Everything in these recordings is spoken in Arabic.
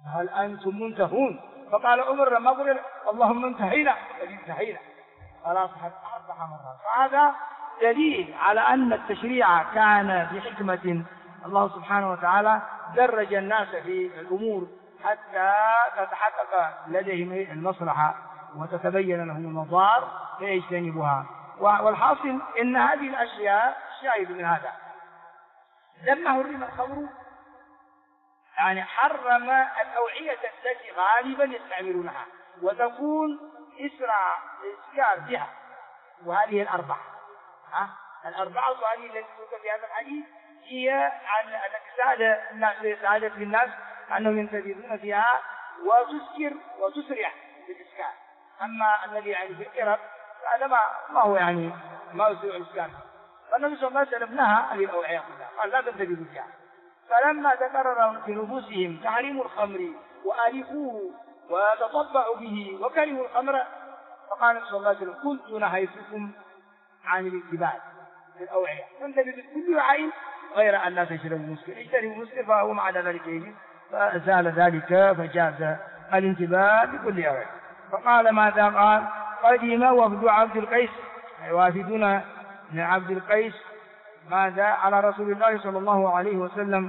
هل أنتم منتهون؟ فقال عمر لما قال اللهم انتهينا، انتهينا خلاص 4 مرات. فهذا دليل على أن التشريع كان بحكمة الله سبحانه وتعالى درج الناس في الأمور حتى تتحقق لديهم المصلحة وتتبين لهم المضار فيجتنبها. والحاصل إن هذه الأشياء شاهد من هذا. لما حرم الخمر يعني حرم الأوعية التي غالبا يستعملونها وتكون إسرع إسكار بها، وهذه الأربعة الأربعة هذه التي ذكرت في هذا الحديث هي التي ساعدت للناس أنهم ينتبهون فيها وتسكر وتسرع بالإسكار. أما الذي يعني في القرب هذا ما هو يعني ما يسرع الإسكار. فالنبي صلى الله عليه وسلم نهى هذه الأوعية كلها قال لا تنتبهوا فيها. فلما تكرر في نفوسهم تحريم الخمر وآلفوه وتطبعوا به وكرهوا الخمر فقال صلى الله عليه وسلم كنت نهيتكم عن الانتباه في الأوعية، فانتبهوا بكل عين غير أن لا تشربوا المسكر، اجتنبوا المسكر فهو مع ذلك يجب، فزال ذلك فجاز الانتباه بكل أوعية. فقال ماذا قال؟ قدم وفد عبد القيس، وافدون من عبد القيس ماذا على رسول الله صلى الله عليه وسلم.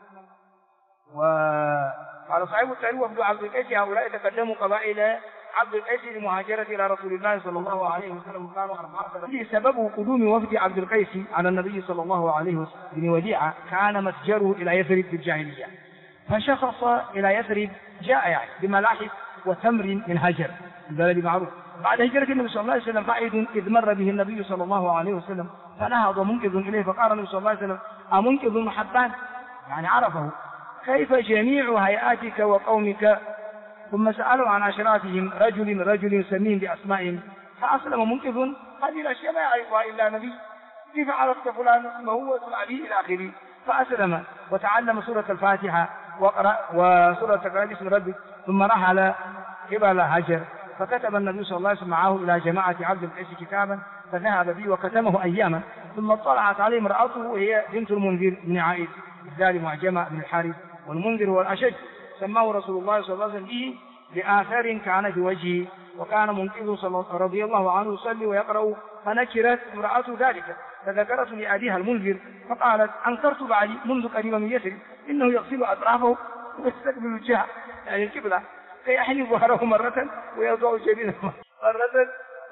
وقال صاحب التاريخ وفد عبد القيس هؤلاء تقدموا قبائل عبد القيس لمهاجرة إلى رسول الله صلى الله عليه وسلم كانوا 4. سبب قدوم وفد عبد القيس على النبي صلى الله عليه وسلم بن وديعة كان مسجره إلى يثرب في الجاهلية، فشخص إلى يثرب جاء يعني بملاحف وتمر من هجر البلد معروف. بعد هجرة النبي صلى الله عليه وسلم قائد إذ مر به النبي صلى الله عليه وسلم فنهض منقذ إليه فقال النبي صلى الله عليه وسلم أمنقذ محبان، يعني عرفه كيف جميع هيئاتك وقومك. ثم سألوا عن أشرافهم رجل سمين بأسمائهم فأسلم منقذ هذه الأشياء ما يعرفها إلا نبي، كيف عرفت فلان اسمه واسم أبيه إلى آخره. فأسلم وتعلم سورة الفاتحة وسورة تقرأ باسم ربك ثم رحل قبل هجر. فكتب النبي صلى الله عليه وسلم معه إلى جماعة عبد القيس كتابا فذهب به وكتمه أياما، ثم اطلعت عليه امرأته وهي بنت المنذر بن عائد الدار معجمة بن الحارث، والمنذر هو الأشج، سماه رسول الله صلى الله عليه وسلم به لآثار كان في وجهه، وكان منقذ رضي الله عنه يصلي ويقرأ. فنكرت امرأته ذلك فذكرت لأبيها المنذر فقالت أنكرت بعدي منذ قريب من يثرب إنه يغسل أطرافه ويستقبل الجهة يعني القبلة فيحني ظهره مرة ويضع جبينه مرة،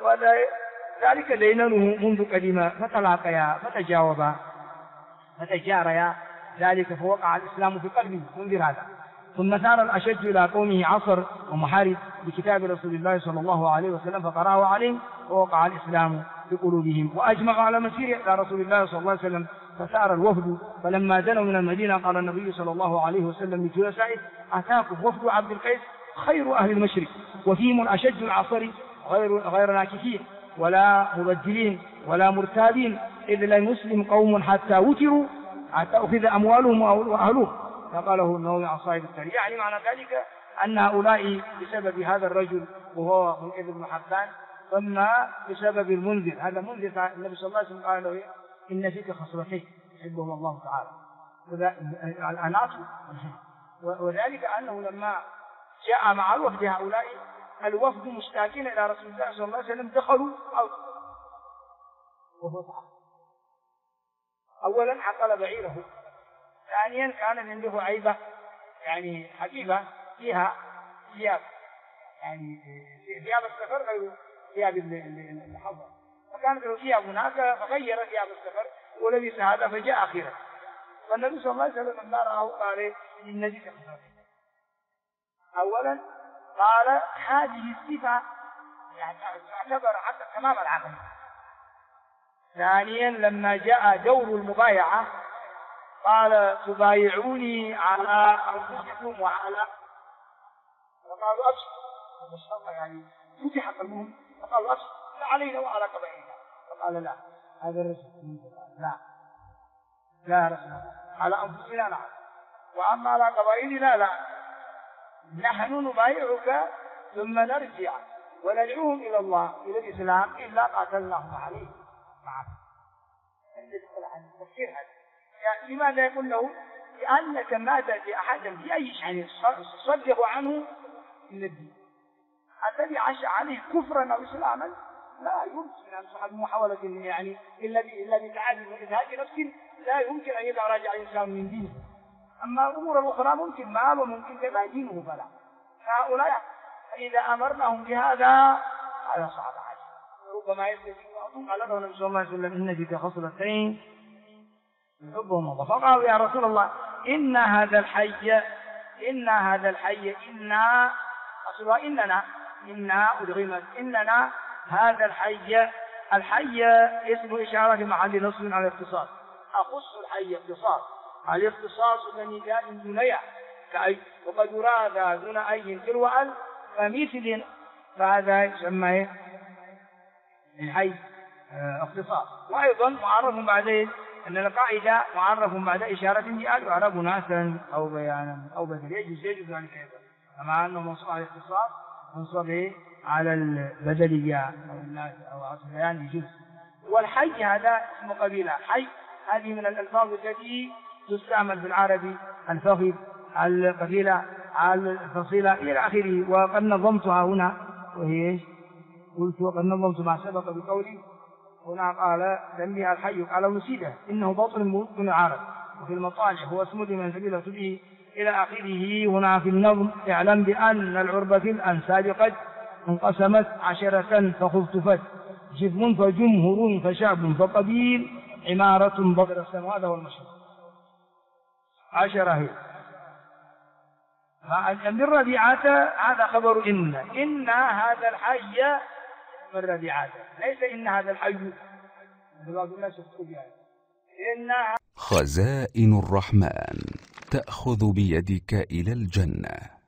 وذلك دينانه منذ قديما. فتلاقيا فتجاوبا فتجاريا ذلك فوقع الإسلام في قلبه منذر هذا. ثم سار الأشج إلى قومه عصر ومحارب بكتاب رسول الله صلى الله عليه وسلم فقرأه عليهم ووقع الإسلام في قلوبهم، وأجمعوا على مسير إلى رسول الله صلى الله عليه وسلم. فسار الوفد فلما دنوا من المدينة قال النبي صلى الله عليه وسلم لجلسائه أتاكم وفد عبد القيس خير أهل المشرق وفيهم الأشج العصري غير ناكثين ولا مبدلين ولا مرتابين إذ لا يسلم قوم حتى وتروا حتى أخذ أموالهم وأهلهم. فقاله النووي عن صاحب التاريخ، يعني معنى ذلك أن هؤلاء بسبب هذا الرجل وهو منقذ بن حبان، ثم بسبب المنذر هذا منذر النبي صلى الله عليه وسلم قال له إن فيك خصلتين يحبهم الله تعالى الأناس، وذلك أنه لما جاء مع الوفد هؤلاء الوفد مشتاقين إلى رسول الله صلى الله عليه وسلم دخلوا وهو تعالى أولا عقل بعيره، ثانيا كان عنده عيبة يعني حقيبة فيها ثياب يعني ثياب السفر غير ثياب الحضر، فكانت له ثياب هناك فغير ثياب السفر ولبس هذا فجاء أخيرا. فالنبي صلى الله عليه وسلم لما رآه قال إن ذيك خصلتين، أولا قال هذه الصفة يعني تعتبر حتى تمام العقل. ثانيا لما جاء دور المبايعة قال تبايعوني على أنفسكم وعلى، فقالوا أبشر يعني فتح قلبهم فقالوا أبشر لا علينا وعلى قبائلنا، فقال لا هذا الرسول لا رسول على أنفسنا لا، وأما على قبائلنا لا، نحن نبايعك ثم نرجع وندعوهم إلى الله إلى الإسلام إلا قاتلناهم عليه معك. تفسير هذا يعني لماذا يقول له لأنك ما تأتي أحدا بأي شيء تصدق عنه من الدين. الذي عاش عليه كفرا أو إسلاما لا يمكن أن تصحب محاولة يعني إلا بتعدي وإزهاق نفس لا يمكن أن يتراجع الإنسان من دينه. أما الأمور الأخرى ممكن ما وممكن كذا دينه فلا. فهؤلاء فإذا أمرناهم بهذا هذا صعب عليه. ربما يستجيب بعضهم قال له النبي صلى الله عليه وسلم إن فيك خصلتين يحبهم الله فقالوا يا رسول الله إن هذا الحي إننا هذا الحي اسم إشارة في محل نصب على الاختصاص. أخص الحي الاختصاص من نداء دنيا كأي وقد يراد دون أي تلو أل فمثل فهذا يسمى الحي اختصاص. وأيضا معرف بعدين أن القاعدة معرف بعد إشارة بأل يعرف ناسا أو بيانا أو بدل يجوز ذلك أيضا كما أنه منصوب على الاختصاص منصوب على البدلية أو الناس أو على البيان يجوز. والحي هذا اسم قبيلة. حي هذه من الألفاظ التي تستعمل في العربي الفخذ القبيلة الفصيلة إلى آخره. وقد نظمتها هنا وهي قلت وقد نظمت ما سبق بقولي هنا قال تنبيه الحي قال نسيده إنه بطن من العرب وفي المطالع هو اسم من سبيل به إلى آخره. هنا في النظم اعلم بأن العربة الأنساب قد انقسمت 10 فخفتفت جفم فجمهر فشعب فقبيل عمارة بطر السماء. هذا هو المشهور 10 هي. من ربيعات هذا خبر إن هذا الحي من ربيعات ليس إن هذا الحي خزائن الرحمن تأخذ بيدك إلى الجنة.